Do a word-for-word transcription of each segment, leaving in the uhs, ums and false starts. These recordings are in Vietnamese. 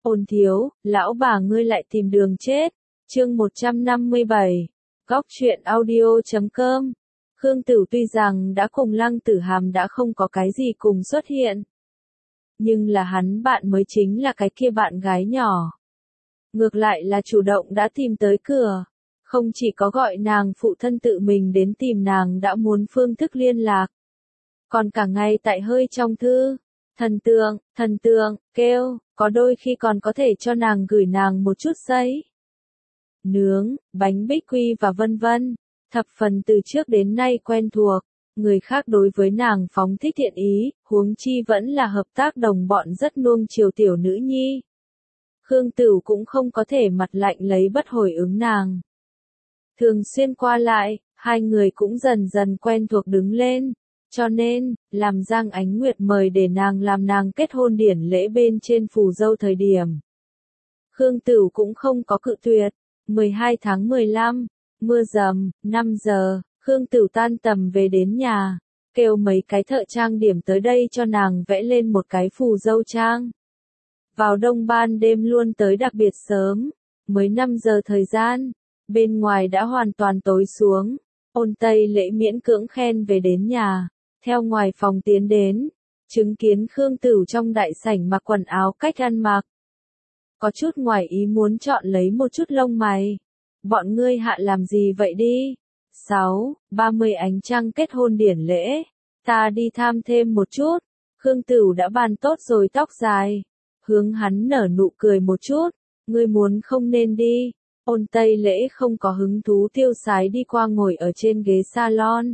Ôn thiếu, lão bà ngươi lại tìm đường chết. Chương một trăm năm mươi bảy. Góc truyện audio chấm com. Khương Tửu tuy rằng đã cùng Lăng Tử Hàm đã không có cái gì cùng xuất hiện, nhưng là hắn bạn mới chính là cái kia bạn gái nhỏ. Ngược lại là chủ động đã tìm tới cửa, không chỉ có gọi nàng phụ thân tự mình đến tìm nàng đã muốn phương thức liên lạc, còn cả ngày tại hơi trong thư, thần tượng, thần tượng, kêu, có đôi khi còn có thể cho nàng gửi nàng một chút giấy nướng, bánh bích quy và vân vân, thập phần từ trước đến nay quen thuộc. Người khác đối với nàng phóng thích thiện ý, huống chi vẫn là hợp tác đồng bọn rất nuông chiều tiểu nữ nhi. Khương Tửu cũng không có thể mặt lạnh lấy bất hồi ứng nàng. Thường xuyên qua lại, hai người cũng dần dần quen thuộc đứng lên, cho nên, làm Giang Ánh Nguyệt mời để nàng làm nàng kết hôn điển lễ bên trên phù dâu thời điểm. Khương Tửu cũng không có cự tuyệt. mười hai tháng mười lăm, mưa rầm, năm giờ. Khương Tửu tan tầm về đến nhà, kêu mấy cái thợ trang điểm tới đây cho nàng vẽ lên một cái phù dâu trang. Vào đông ban đêm luôn tới đặc biệt sớm, mới năm giờ thời gian, bên ngoài đã hoàn toàn tối xuống. Ôn Tây Lễ miễn cưỡng khen về đến nhà, theo ngoài phòng tiến đến, chứng kiến Khương Tửu trong đại sảnh mặc quần áo cách ăn mặc. Có chút ngoài ý muốn chọn lấy một chút lông mày. Bọn ngươi hạ làm gì vậy đi? sáu, ba mươi ánh trăng kết hôn điển lễ. Ta đi tham thêm một chút. Khương Tửu đã bàn tốt rồi tóc dài. Hướng hắn nở nụ cười một chút. Ngươi muốn không nên đi. Ôn Tây Lễ không có hứng thú tiêu sái đi qua ngồi ở trên ghế salon.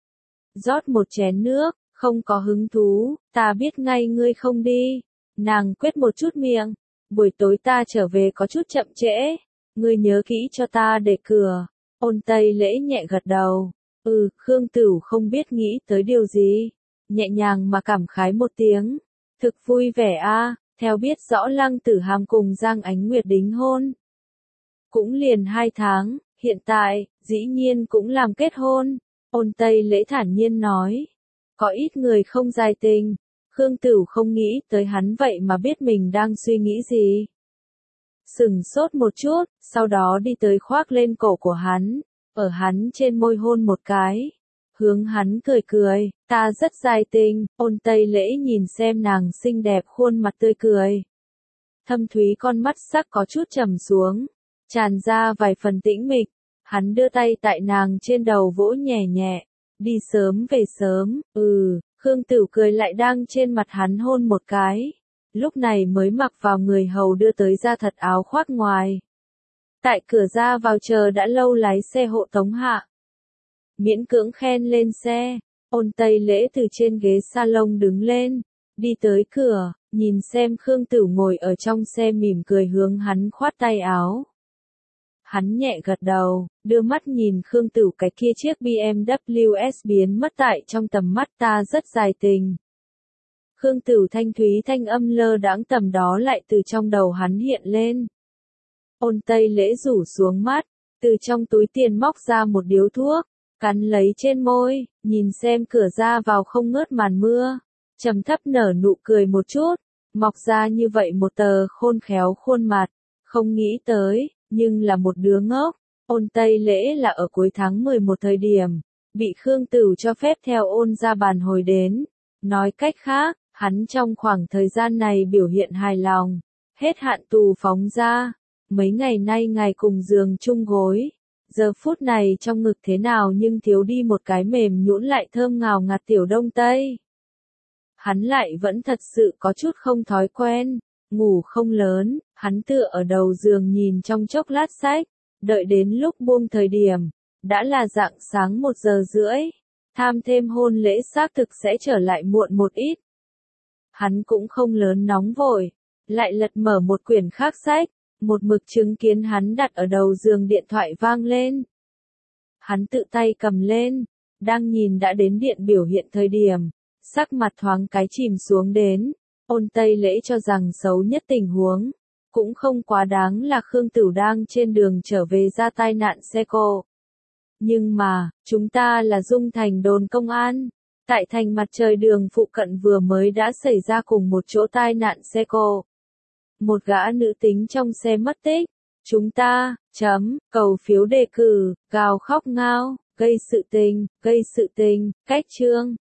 Rót một chén nước, không có hứng thú, ta biết ngay ngươi không đi. Nàng quyết một chút miệng. Buổi tối ta trở về có chút chậm trễ. Ngươi nhớ kỹ cho ta để cửa. Ôn Tây Lễ nhẹ gật đầu. Ừ, Khương Tửu không biết nghĩ tới điều gì. Nhẹ nhàng mà cảm khái một tiếng. Thực vui vẻ a. Theo biết rõ Lăng Tử Hàm cùng Giang Ánh Nguyệt đính hôn. Cũng liền hai tháng, hiện tại, dĩ nhiên cũng làm kết hôn. Ôn Tây Lễ thản nhiên nói. Có ít người không dài tình. Khương Tửu không nghĩ tới hắn vậy mà biết mình đang suy nghĩ gì. Sừng sốt một chút, sau đó đi tới khoác lên cổ của hắn, ở hắn trên môi hôn một cái. Hướng hắn cười cười, ta rất dài tình. Ôn Tây Lễ nhìn xem nàng xinh đẹp khuôn mặt tươi cười. Thâm thúy con mắt sắc có chút trầm xuống, tràn ra vài phần tĩnh mịch. Hắn đưa tay tại nàng trên đầu vỗ nhẹ nhẹ, đi sớm về sớm, ừ. Khương Tửu cười lại đang trên mặt hắn hôn một cái. Lúc này mới mặc vào người hầu đưa tới ra thật áo khoác ngoài. Tại cửa ra vào chờ đã lâu lái xe hộ tống hạ. Miễn cưỡng khen lên xe. Ôn Tây Lễ từ trên ghế salon đứng lên. Đi tới cửa, nhìn xem Khương Tửu ngồi ở trong xe mỉm cười hướng hắn khoát tay áo. Hắn nhẹ gật đầu, đưa mắt nhìn Khương Tửu cái kia chiếc bê em vê ét biến mất tại trong tầm mắt ta rất dài tình. Khương Tửu thanh thúy thanh âm lơ đãng tầm đó lại từ trong đầu hắn hiện lên. Ôn Tây Lễ rủ xuống mắt, từ trong túi tiền móc ra một điếu thuốc, cắn lấy trên môi, nhìn xem cửa ra vào không ngớt màn mưa, trầm thấp nở nụ cười một chút, mọc ra như vậy một tờ khôn khéo khuôn mặt, không nghĩ tới. Nhưng là một đứa ngốc. Ôn Tây Lễ là ở cuối tháng mười một thời điểm, bị Khương Tửu cho phép theo ôn ra bàn hồi đến. Nói cách khác, hắn trong khoảng thời gian này biểu hiện hài lòng, hết hạn tù phóng ra. Mấy ngày nay ngày cùng giường chung gối, giờ phút này trong ngực thế nào nhưng thiếu đi một cái mềm nhũn lại thơm ngào ngạt tiểu đông tây. Hắn lại vẫn thật sự có chút không thói quen. Ngủ không lớn, hắn tựa ở đầu giường nhìn trong chốc lát sách, đợi đến lúc buông thời điểm, đã là rạng sáng một giờ rưỡi, tham thêm hôn lễ xác thực sẽ trở lại muộn một ít. Hắn cũng không lớn nóng vội, lại lật mở một quyển khác sách, một mực chứng kiến hắn đặt ở đầu giường điện thoại vang lên. Hắn tự tay cầm lên, đang nhìn đã đến điện biểu hiện thời điểm, sắc mặt thoáng cái chìm xuống đến. Ôn Tây Lễ cho rằng xấu nhất tình huống, cũng không quá đáng là Khương Tửu đang trên đường trở về ra tai nạn xe cộ. Nhưng mà, chúng ta là Dung Thành đồn công an, tại thành Mặt Trời đường phụ cận vừa mới đã xảy ra cùng một chỗ tai nạn xe cộ. một gã nữ tính trong xe mất tích. Chúng ta, chấm, cầu phiếu đề cử, gào khóc ngao, gây sự tình, gây sự tình, cách chương.